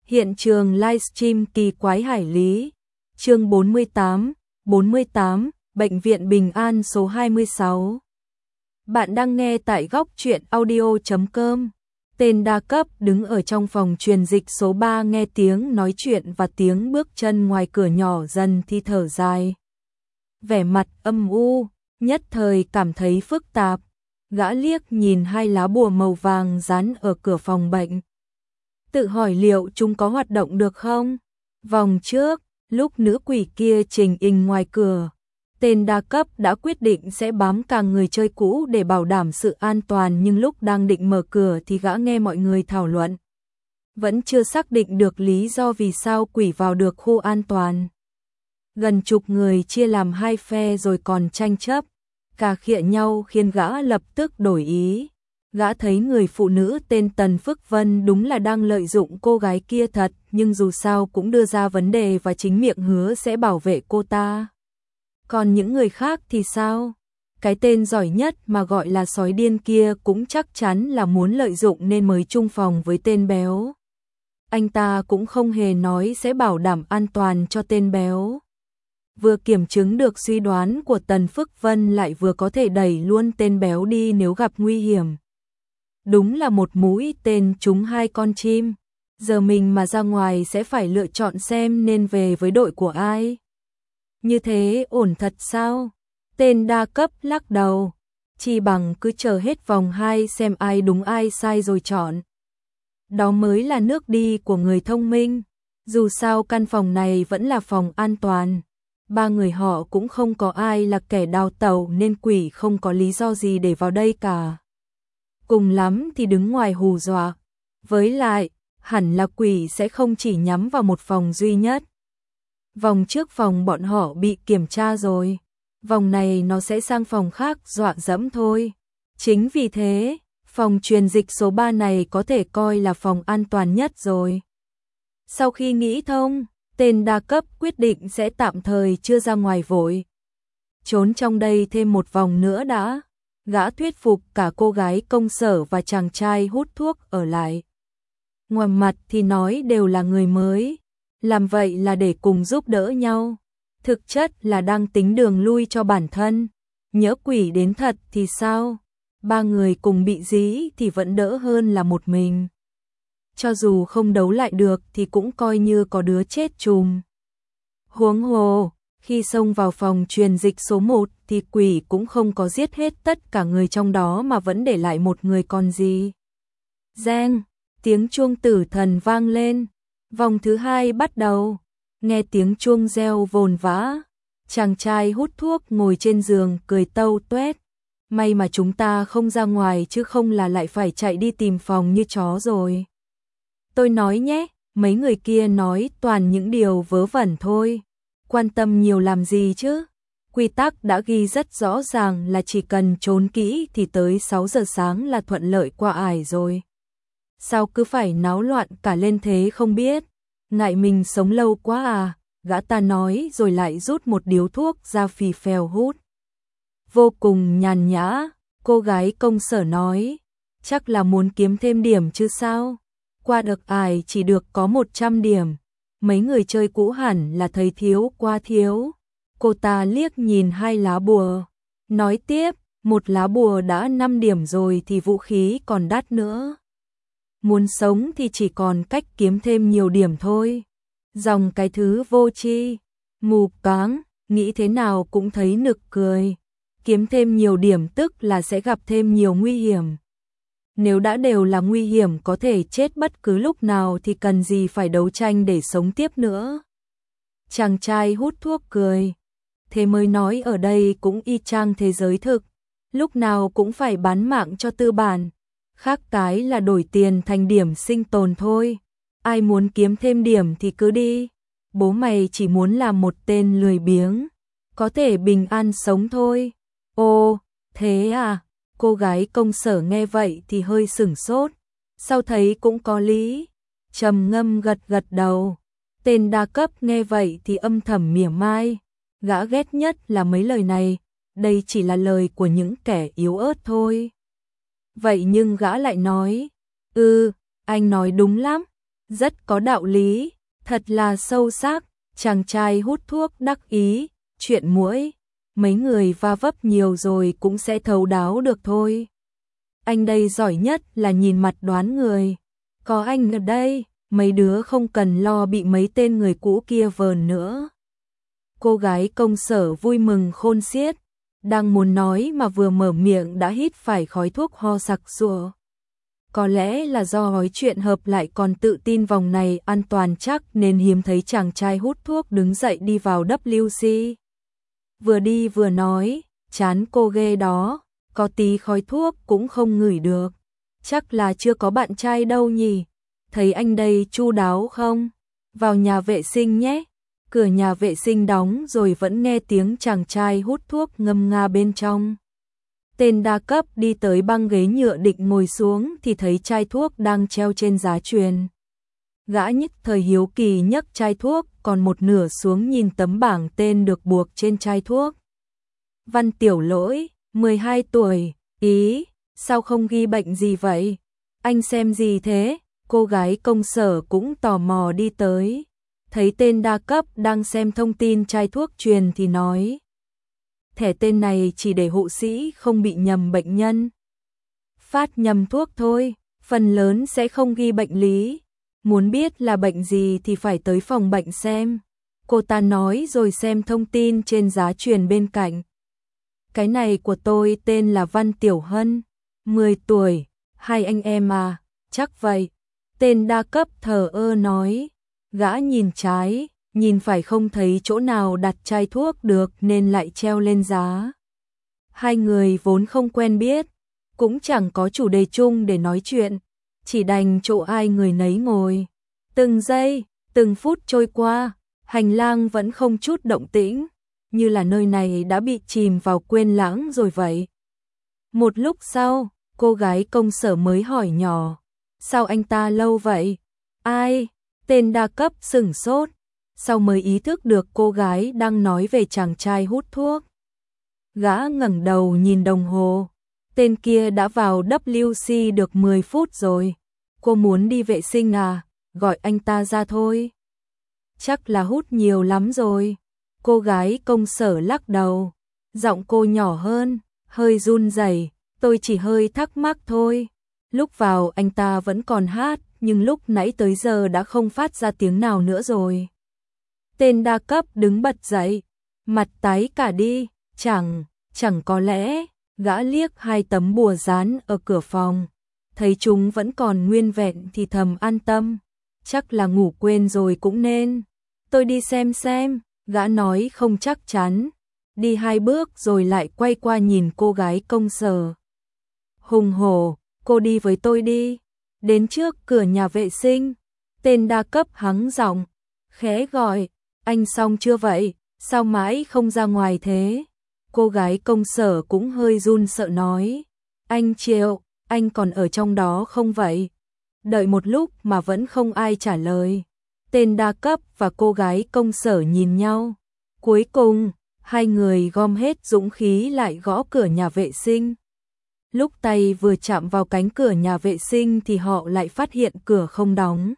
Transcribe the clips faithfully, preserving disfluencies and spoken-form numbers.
Hiện trường livestream kỳ quái hải lý. Chương bốn mươi tám, bốn mươi tám, Bệnh viện Bình An số hai mươi sáu. Bạn đang nghe tại góc truyện audio chấm com. Tên đa cấp đứng ở trong phòng truyền dịch số ba nghe tiếng nói chuyện và tiếng bước chân ngoài cửa nhỏ dần thì thở dài. Vẻ mặt âm u, nhất thời cảm thấy phức tạp. Gã liếc nhìn hai lá bùa màu vàng dán ở cửa phòng bệnh. Tự hỏi liệu chúng có hoạt động được không? Vòng trước, lúc nữ quỷ kia trình in ngoài cửa, tên đa cấp đã quyết định sẽ bám càng người chơi cũ để bảo đảm sự an toàn, nhưng lúc đang định mở cửa thì gã nghe mọi người thảo luận. Vẫn chưa xác định được lý do vì sao quỷ vào được khu an toàn. Gần chục người chia làm hai phe rồi còn tranh chấp, cà khịa nhau khiến gã lập tức đổi ý. Gã thấy người phụ nữ tên Tần Phước Vân đúng là đang lợi dụng cô gái kia thật, nhưng dù sao cũng đưa ra vấn đề và chính miệng hứa sẽ bảo vệ cô ta. Còn những người khác thì sao? Cái tên giỏi nhất mà gọi là sói điên kia cũng chắc chắn là muốn lợi dụng nên mới chung phòng với tên béo. Anh ta cũng không hề nói sẽ bảo đảm an toàn cho tên béo. Vừa kiểm chứng được suy đoán của Tần Phước Vân lại vừa có thể đẩy luôn tên béo đi nếu gặp nguy hiểm. Đúng là một mũi tên trúng hai con chim. Giờ mình mà ra ngoài sẽ phải lựa chọn xem nên về với đội của ai. Như thế ổn thật sao? Tên đa cấp lắc đầu. Chỉ bằng cứ chờ hết vòng hai xem ai đúng ai sai rồi chọn. Đó mới là nước đi của người thông minh. Dù sao căn phòng này vẫn là phòng an toàn. Ba người họ cũng không có ai là kẻ đào tẩu nên quỷ không có lý do gì để vào đây cả. Cùng lắm thì đứng ngoài hù dọa. Với lại, hẳn là quỷ sẽ không chỉ nhắm vào một phòng duy nhất. Vòng trước phòng bọn họ bị kiểm tra rồi. Vòng này nó sẽ sang phòng khác dọa dẫm thôi. Chính vì thế, phòng truyền dịch số ba này có thể coi là phòng an toàn nhất rồi. Sau khi nghĩ thông, tên đa cấp quyết định sẽ tạm thời chưa ra ngoài vội. Trốn trong đây thêm một vòng nữa đã. Gã thuyết phục cả cô gái công sở và chàng trai hút thuốc ở lại. Ngoài mặt thì nói đều là người mới, làm vậy là để cùng giúp đỡ nhau. Thực chất là đang tính đường lui cho bản thân. Nhỡ quỷ đến thật thì sao? Ba người cùng bị dí thì vẫn đỡ hơn là một mình. Cho dù không đấu lại được thì cũng coi như có đứa chết chùm. Huống hồ, khi xông vào phòng truyền dịch số một thì quỷ cũng không có giết hết tất cả người trong đó mà vẫn để lại một người còn gì. Reng, tiếng chuông tử thần vang lên. Vòng thứ hai bắt đầu. Nghe tiếng chuông reo vồn vã. Chàng trai hút thuốc ngồi trên giường cười tâu tuét. May mà chúng ta không ra ngoài chứ không là lại phải chạy đi tìm phòng như chó rồi. Tôi nói nhé, mấy người kia nói toàn những điều vớ vẩn thôi. Quan tâm nhiều làm gì chứ? Quy tắc đã ghi rất rõ ràng là chỉ cần trốn kỹ thì tới sáu giờ sáng là thuận lợi qua ải rồi. Sao cứ phải náo loạn cả lên thế không biết? Ngại mình sống lâu quá à? Gã ta nói rồi lại rút một điếu thuốc ra phì phèo hút. Vô cùng nhàn nhã, cô gái công sở nói. Chắc là muốn kiếm thêm điểm chứ sao? Qua được ải chỉ được có một trăm điểm. Mấy người chơi cũ hẳn là thấy thiếu quá thiếu. Cô ta liếc nhìn hai lá bùa. Nói tiếp, một lá bùa đã năm điểm rồi thì vũ khí còn đắt nữa. Muốn sống thì chỉ còn cách kiếm thêm nhiều điểm thôi. Dòng cái thứ vô tri, mù cáng, nghĩ thế nào cũng thấy nực cười. Kiếm thêm nhiều điểm tức là sẽ gặp thêm nhiều nguy hiểm. Nếu đã đều là nguy hiểm có thể chết bất cứ lúc nào thì cần gì phải đấu tranh để sống tiếp nữa. Chàng trai hút thuốc cười. Thế mới nói ở đây cũng y chang thế giới thực. Lúc nào cũng phải bán mạng cho tư bản. Khác cái là đổi tiền thành điểm sinh tồn thôi. Ai muốn kiếm thêm điểm thì cứ đi. Bố mày chỉ muốn làm một tên lười biếng. Có thể bình an sống thôi. Ồ, thế à? Cô gái công sở nghe vậy thì hơi sửng sốt. Sau thấy cũng có lý. Trầm ngâm gật gật đầu. Tên đa cấp nghe vậy thì âm thầm mỉa mai. Gã ghét nhất là mấy lời này. Đây chỉ là lời của những kẻ yếu ớt thôi. Vậy nhưng gã lại nói. Ừ, anh nói đúng lắm. Rất có đạo lý, thật là sâu sắc. Chàng trai hút thuốc đắc ý, chuyện muỗi, mấy người va vấp nhiều rồi cũng sẽ thấu đáo được thôi. Anh đây giỏi nhất là nhìn mặt đoán người. Có anh ở đây, mấy đứa không cần lo bị mấy tên người cũ kia vờn nữa. Cô gái công sở vui mừng khôn xiết, đang muốn nói mà vừa mở miệng đã hít phải khói thuốc ho sặc sụa. Có lẽ là do nói chuyện hợp lại còn tự tin vòng này an toàn chắc nên hiếm thấy chàng trai hút thuốc đứng dậy đi vào W C. Vừa đi vừa nói, chán cô ghê đó, có tí khói thuốc cũng không ngửi được. Chắc là chưa có bạn trai đâu nhỉ, thấy anh đây chu đáo không? Vào nhà vệ sinh nhé. Cửa nhà vệ sinh đóng rồi vẫn nghe tiếng chàng trai hút thuốc ngâm nga bên trong. Tên đa cấp đi tới băng ghế nhựa định ngồi xuống thì thấy chai thuốc đang treo trên giá truyền. Gã nhất thời hiếu kỳ nhấc chai thuốc còn một nửa xuống nhìn tấm bảng tên được buộc trên chai thuốc. Văn Tiểu Lỗi, mười hai tuổi, ý, sao không ghi bệnh gì vậy? Anh xem gì thế? Cô gái công sở cũng tò mò đi tới. Thấy tên đa cấp đang xem thông tin chai thuốc truyền thì nói. Thẻ tên này chỉ để hộ sĩ không bị nhầm bệnh nhân. Phát nhầm thuốc thôi, phần lớn sẽ không ghi bệnh lý. Muốn biết là bệnh gì thì phải tới phòng bệnh xem. Cô ta nói rồi xem thông tin trên giá truyền bên cạnh. Cái này của tôi tên là Văn Tiểu Hân, mười tuổi, hai anh em à, chắc vậy. Tên đa cấp thờ ơ nói, gã nhìn trái, nhìn phải không thấy chỗ nào đặt chai thuốc được nên lại treo lên giá. Hai người vốn không quen biết, cũng chẳng có chủ đề chung để nói chuyện, chỉ đành chỗ ai người nấy ngồi. Từng giây, từng phút trôi qua, hành lang vẫn không chút động tĩnh, như là nơi này đã bị chìm vào quên lãng rồi vậy. Một lúc sau, cô gái công sở mới hỏi nhỏ, sao anh ta lâu vậy? Ai? Tên đa cấp sửng sốt, sau mới ý thức được cô gái đang nói về chàng trai hút thuốc. Gã ngẩng đầu nhìn đồng hồ, tên kia đã vào W C được mười phút rồi. Cô muốn đi vệ sinh à? Gọi anh ta ra thôi. Chắc là hút nhiều lắm rồi. Cô gái công sở lắc đầu, giọng cô nhỏ hơn, hơi run rẩy, tôi chỉ hơi thắc mắc thôi. Lúc vào anh ta vẫn còn hát, nhưng lúc nãy tới giờ đã không phát ra tiếng nào nữa rồi. Tên đa cấp đứng bật dậy, mặt tái cả đi, chẳng, chẳng có lẽ, gã liếc hai tấm bùa dán ở cửa phòng, thấy chúng vẫn còn nguyên vẹn thì thầm an tâm, chắc là ngủ quên rồi cũng nên. Tôi đi xem xem, gã nói không chắc chắn, đi hai bước rồi lại quay qua nhìn cô gái công sở. Hùng hổ, cô đi với tôi đi, đến trước cửa nhà vệ sinh, tên đa cấp hắng giọng, khẽ gọi, anh xong chưa vậy, sao mãi không ra ngoài thế? Cô gái công sở cũng hơi run sợ nói, anh Triệu, anh còn ở trong đó không vậy? Đợi một lúc mà vẫn không ai trả lời. Tên đa cấp và cô gái công sở nhìn nhau. Cuối cùng, hai người gom hết dũng khí lại gõ cửa nhà vệ sinh. Lúc tay vừa chạm vào cánh cửa nhà vệ sinh thì họ lại phát hiện cửa không đóng.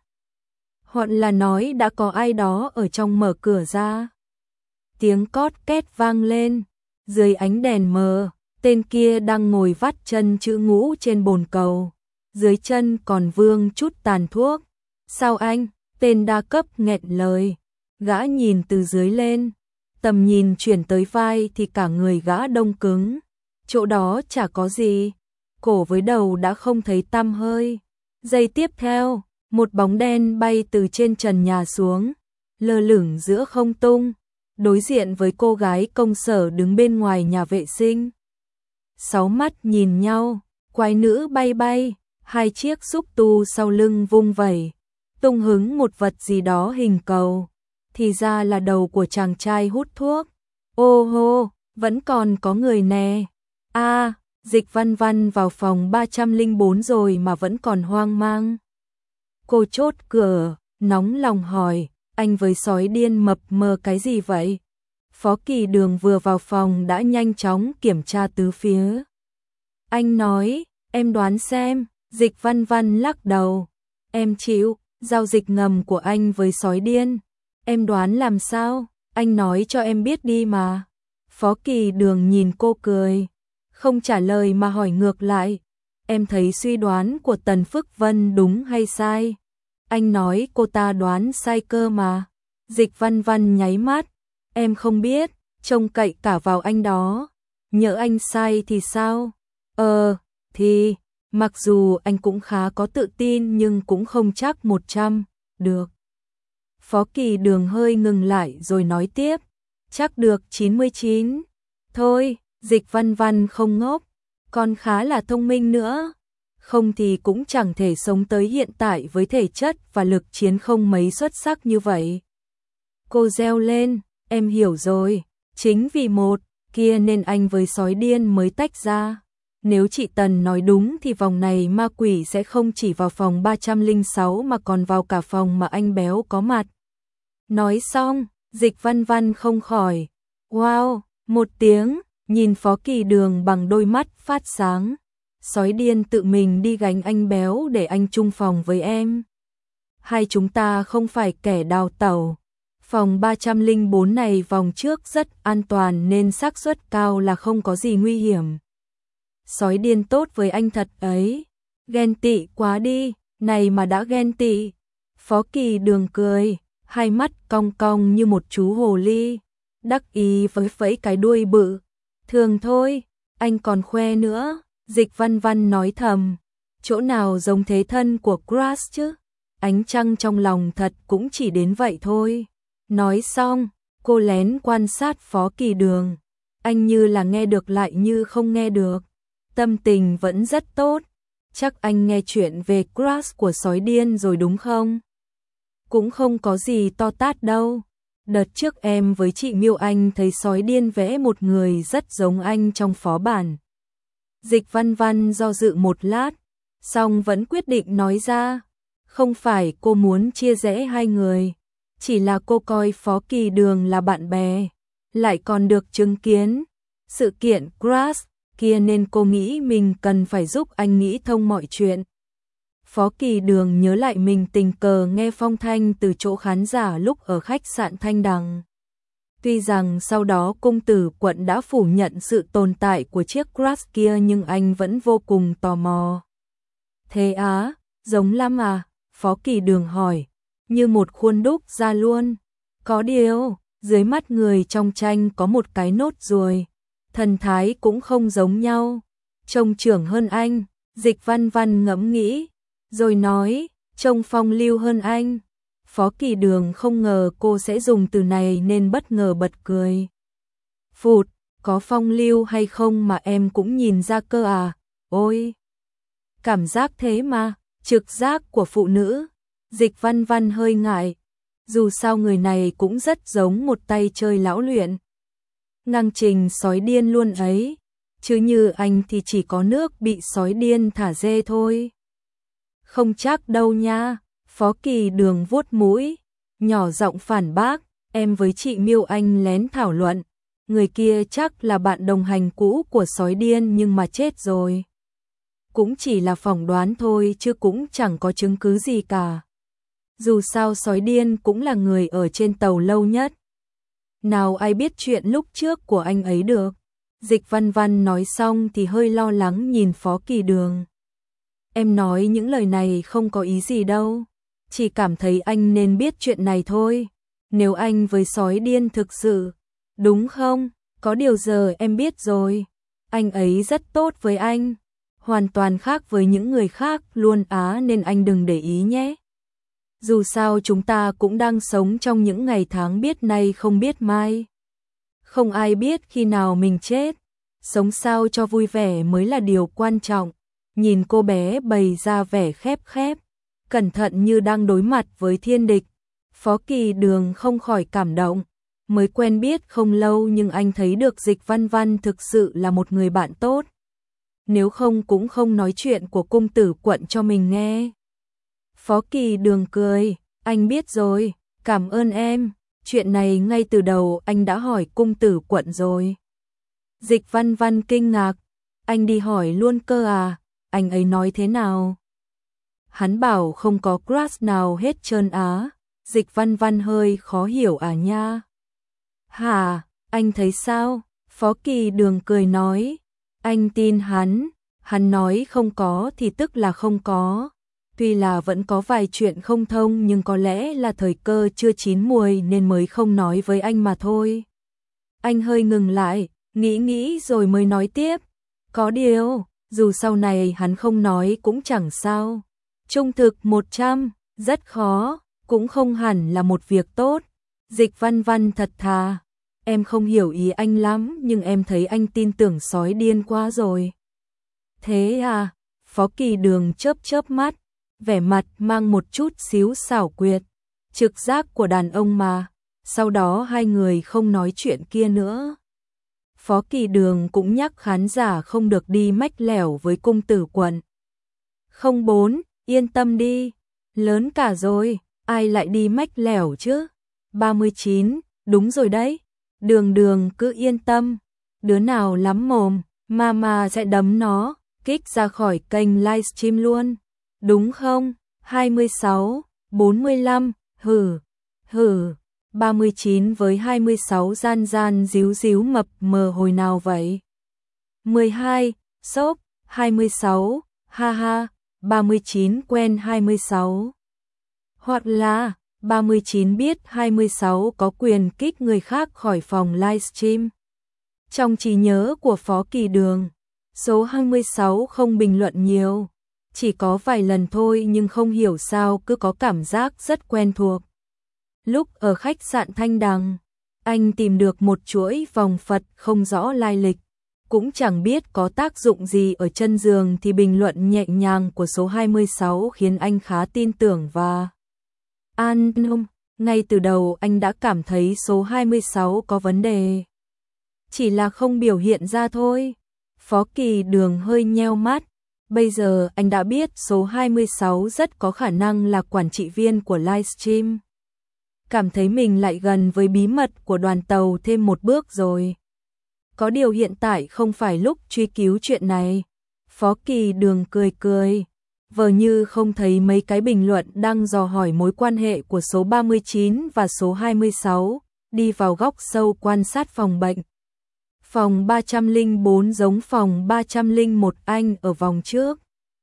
Hoặc là nói đã có ai đó ở trong mở cửa ra. Tiếng cót két vang lên. Dưới ánh đèn mờ, tên kia đang ngồi vắt chân chữ ngũ trên bồn cầu. Dưới chân còn vương chút tàn thuốc. Sao anh? Tên đa cấp nghẹn lời. Gã nhìn từ dưới lên. Tầm nhìn chuyển tới vai thì cả người gã đông cứng. Chỗ đó chả có gì. Cổ với đầu đã không thấy tăm hơi. Giây tiếp theo, một bóng đen bay từ trên trần nhà xuống, lơ lửng giữa không trung, đối diện với cô gái công sở đứng bên ngoài nhà vệ sinh. Sáu mắt nhìn nhau, quái nữ bay bay, hai chiếc xúc tu sau lưng vung vẩy, tung hứng một vật gì đó hình cầu. Thì ra là đầu của chàng trai hút thuốc. Ô hô, vẫn còn có người nè. A, à, Dịch Văn Văn vào phòng ba trăm lẻ bốn rồi mà vẫn còn hoang mang. Cô chốt cửa, nóng lòng hỏi, anh với sói điên mập mờ cái gì vậy? Phó Kỳ Đường vừa vào phòng đã nhanh chóng kiểm tra tứ phía. Anh nói, em đoán xem. Dịch Văn Văn lắc đầu, em chịu, Giao dịch ngầm của anh với sói điên. Em đoán làm sao? Anh nói cho em biết đi mà. Phó Kỳ Đường nhìn cô cười, không trả lời mà hỏi ngược lại. Em thấy suy đoán của Tần Phước Vân đúng hay sai? Anh nói cô ta đoán sai cơ mà. Dịch Văn Văn nháy mắt. Em không biết, trông cậy cả vào anh đó. Nhỡ anh sai thì sao? Ờ, thì, mặc dù anh cũng khá có tự tin nhưng cũng không chắc một trăm, được. Phó Kỳ Đường hơi ngừng lại rồi nói tiếp. Chắc được chín mươi chín. Thôi, Dịch Văn Văn không ngốc, còn khá là thông minh nữa. Không thì cũng chẳng thể sống tới hiện tại với thể chất và lực chiến không mấy xuất sắc như vậy. Cô reo lên, em hiểu rồi, chính vì một kia nên anh với sói điên mới tách ra. Nếu chị Tần nói đúng thì vòng này ma quỷ sẽ không chỉ vào phòng ba trăm lẻ sáu mà còn vào cả phòng mà anh béo có mặt. Nói xong, Dịch Văn Văn không khỏi. Wow, một tiếng, nhìn Phó Kỳ Đường bằng đôi mắt phát sáng. Sói điên tự mình đi gánh anh béo để anh chung phòng với em. Hai chúng ta không phải kẻ đào tẩu. Phòng ba trăm lẻ bốn này vòng trước rất an toàn nên xác suất cao là không có gì nguy hiểm. Sói điên tốt với anh thật ấy. Ghen tị quá đi, này mà đã ghen tị. Phó Kỳ Đường cười, hai mắt cong cong như một chú hồ ly, đắc ý với vẫy cái đuôi bự. Thường thôi, anh còn khoe nữa. Dịch Văn Văn nói thầm, chỗ nào giống thế thân của Crush chứ? Ánh trăng trong lòng thật cũng chỉ đến vậy thôi. Nói xong, cô lén quan sát Phó Kỳ Đường. Anh như là nghe được lại như không nghe được. Tâm tình vẫn rất tốt. Chắc anh nghe chuyện về Crush của sói điên rồi đúng không? Cũng không có gì to tát đâu. Đợt trước em với chị Miêu Anh thấy sói điên vẽ một người rất giống anh trong phó bản. Dịch Văn Văn do dự một lát, xong vẫn quyết định nói ra. Không phải cô muốn chia rẽ hai người, chỉ là cô coi Phó Kỳ Đường là bạn bè, lại còn được chứng kiến sự kiện Crush kia nên cô nghĩ mình cần phải giúp anh nghĩ thông mọi chuyện. Phó Kỳ Đường nhớ lại mình tình cờ nghe phong thanh từ chỗ khán giả lúc ở khách sạn Thanh Đằng. Tuy rằng sau đó cung tử quận đã phủ nhận sự tồn tại của chiếc Crush kia nhưng anh vẫn vô cùng tò mò. Thế á, giống lắm à? Phó Kỳ Đường hỏi, như một khuôn đúc ra luôn. Có điều, dưới mắt người trong tranh có một cái nốt ruồi, thần thái cũng không giống nhau, trông trưởng hơn anh. Dịch Văn Văn ngẫm nghĩ, rồi nói, trông phong lưu hơn anh. Phó Kỳ Đường không ngờ cô sẽ dùng từ này nên bất ngờ bật cười. Phụt, có phong lưu hay không mà em cũng nhìn ra cơ à? Ôi, cảm giác thế mà, trực giác của phụ nữ. Dịch Văn Văn hơi ngại, dù sao người này cũng rất giống một tay chơi lão luyện. Ngang trình sói điên luôn ấy, chứ như anh thì chỉ có nước bị sói điên thả dê thôi. Không chắc đâu nha. Phó Kỳ Đường vuốt mũi, nhỏ giọng phản bác, em với chị Miêu Anh lén thảo luận, người kia chắc là bạn đồng hành cũ của sói điên nhưng mà chết rồi. Cũng chỉ là phỏng đoán thôi chứ cũng chẳng có chứng cứ gì cả. Dù sao sói điên cũng là người ở trên tàu lâu nhất. Nào ai biết chuyện lúc trước của anh ấy được. Dịch Văn Văn nói xong thì hơi lo lắng nhìn Phó Kỳ Đường. Em nói những lời này không có ý gì đâu. Chỉ cảm thấy anh nên biết chuyện này thôi. Nếu anh với sói điên thực sự, đúng không? Có điều giờ em biết rồi. Anh ấy rất tốt với anh. Hoàn toàn khác với những người khác luôn á nên anh đừng để ý nhé. Dù sao chúng ta cũng đang sống trong những ngày tháng biết nay không biết mai. Không ai biết khi nào mình chết. Sống sao cho vui vẻ mới là điều quan trọng. Nhìn cô bé bày ra vẻ khép khép, cẩn thận như đang đối mặt với thiên địch. Phó Kỳ Đường không khỏi cảm động. Mới quen biết không lâu nhưng anh thấy được Dịch Văn Văn thực sự là một người bạn tốt. Nếu không cũng không nói chuyện của cung tử quận cho mình nghe. Phó Kỳ Đường cười, anh biết rồi, cảm ơn em. Chuyện này ngay từ đầu anh đã hỏi cung tử quận rồi. Dịch Văn Văn kinh ngạc, anh đi hỏi luôn cơ à, anh ấy nói thế nào? Hắn bảo không có crush nào hết trơn á. Dịch Văn Văn hơi khó hiểu à nha. Hả, anh thấy sao? Phó Kỳ Đường cười nói. Anh tin hắn, hắn nói không có thì tức là không có. Tuy là vẫn có vài chuyện không thông nhưng có lẽ là thời cơ chưa chín muồi nên mới không nói với anh mà thôi. Anh hơi ngừng lại, nghĩ nghĩ rồi mới nói tiếp. Có điều, dù sau này hắn không nói cũng chẳng sao. Trung thực một trăm, rất khó, cũng không hẳn là một việc tốt. Dịch Văn Văn thật thà. Em không hiểu ý anh lắm nhưng em thấy anh tin tưởng sói điên quá rồi. Thế à? Phó Kỳ Đường chớp chớp mắt, vẻ mặt mang một chút xíu xảo quyệt. Trực giác của đàn ông mà. Sau đó hai người không nói chuyện kia nữa. Phó Kỳ Đường cũng nhắc khán giả không được đi mách lẻo với cung tử quận. Không bốn, yên tâm đi. Lớn cả rồi, ai lại đi mách lẻo chứ? ba mươi chín, đúng rồi đấy. Đường Đường cứ yên tâm. Đứa nào lắm mồm, mama sẽ đấm nó, kích ra khỏi kênh livestream luôn. Đúng không? hai mươi sáu, bốn mươi lăm, hử, hử. ba mươi chín với hai mươi sáu gian gian díu díu mập mờ hồi nào vậy? mười hai, sốp, hai mươi sáu, ha ha, ba mươi chín quen hai mươi sáu. Hoặc là, ba mươi chín biết hai mươi sáu có quyền kích người khác khỏi phòng livestream. Trong trí nhớ của Phó Kỳ Đường, số hai mươi sáu không bình luận nhiều. Chỉ có vài lần thôi nhưng không hiểu sao cứ có cảm giác rất quen thuộc. Lúc ở khách sạn Thanh Đằng, anh tìm được một chuỗi vòng Phật không rõ lai lịch. Cũng chẳng biết có tác dụng gì ở chân giường thì bình luận nhẹ nhàng của số hai mươi sáu khiến anh khá tin tưởng và an tâm. Ngay từ đầu anh đã cảm thấy số hai mươi sáu có vấn đề. Chỉ là không biểu hiện ra thôi. Phó Kỳ Đường hơi nheo mắt. Bây giờ anh đã biết số hai mươi sáu rất có khả năng là quản trị viên của livestream. Cảm thấy mình lại gần với bí mật của đoàn tàu thêm một bước rồi. Có điều hiện tại không phải lúc truy cứu chuyện này. Phó Kỳ Đường cười cười. Vờ như không thấy mấy cái bình luận đang dò hỏi mối quan hệ của số ba mươi chín và số hai mươi sáu. Đi vào góc sâu quan sát phòng bệnh. Phòng ba trăm lẻ bốn giống phòng ba trăm lẻ một anh ở vòng trước.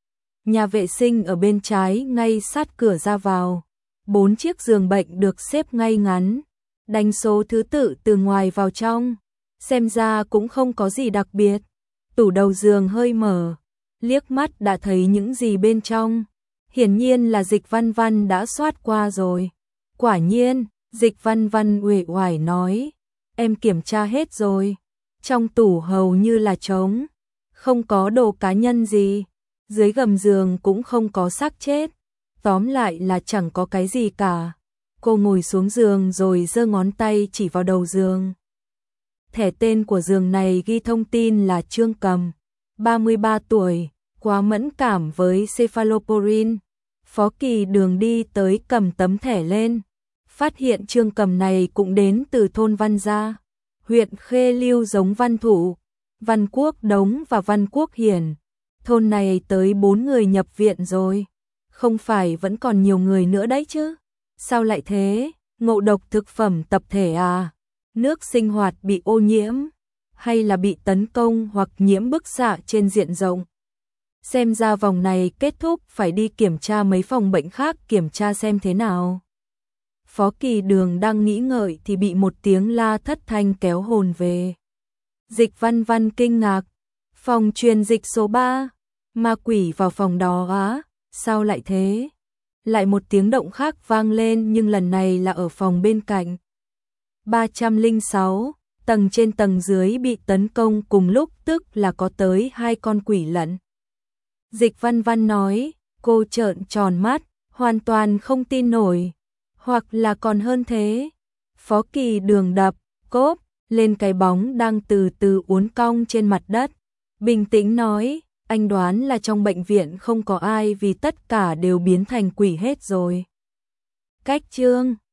Nhà vệ sinh ở bên trái ngay sát cửa ra vào. Bốn chiếc giường bệnh được xếp ngay ngắn. Đánh số thứ tự từ ngoài vào trong. Xem ra cũng không có gì đặc biệt. Tủ đầu giường hơi mở. Liếc mắt đã thấy những gì bên trong. Hiển nhiên là Dịch Văn Văn đã soát qua rồi. Quả nhiên, Dịch Văn Văn uể oải nói. Em kiểm tra hết rồi. Trong tủ hầu như là trống. Không có đồ cá nhân gì. Dưới gầm giường cũng không có xác chết. Tóm lại là chẳng có cái gì cả. Cô ngồi xuống giường rồi giơ ngón tay chỉ vào đầu giường. Thẻ tên của giường này ghi thông tin là Trương Cầm, ba mươi ba tuổi, quá mẫn cảm với cephalosporin. Phó Kỳ Đường đi tới cầm tấm thẻ lên. Phát hiện Trương Cầm này cũng đến từ thôn Văn Gia, huyện Khê Lưu giống Văn Thụ, Văn Quốc Đống và Văn Quốc Hiển. Thôn này tới bốn người nhập viện rồi. Không phải vẫn còn nhiều người nữa đấy chứ? Sao lại thế? Ngộ độc thực phẩm tập thể à? Nước sinh hoạt bị ô nhiễm? Hay là bị tấn công hoặc nhiễm bức xạ trên diện rộng? Xem ra vòng này kết thúc phải đi kiểm tra mấy phòng bệnh khác kiểm tra xem thế nào. Phó Kỳ Đường đang nghĩ ngợi thì bị một tiếng la thất thanh kéo hồn về. Dịch Văn Văn kinh ngạc. Phòng truyền dịch số ba. Ma quỷ vào phòng đó á? Sao lại thế? Lại một tiếng động khác vang lên nhưng lần này là ở phòng bên cạnh. ba trăm lẻ sáu, tầng trên tầng dưới bị tấn công cùng lúc tức là có tới hai con quỷ lẫn. Dịch Văn Văn nói, cô trợn tròn mắt, hoàn toàn không tin nổi. Hoặc là còn hơn thế. Phó Kỳ Đường đập, cốp, lên cái bóng đang từ từ uốn cong trên mặt đất. Bình tĩnh nói, anh đoán là trong bệnh viện không có ai vì tất cả đều biến thành quỷ hết rồi. Cách chương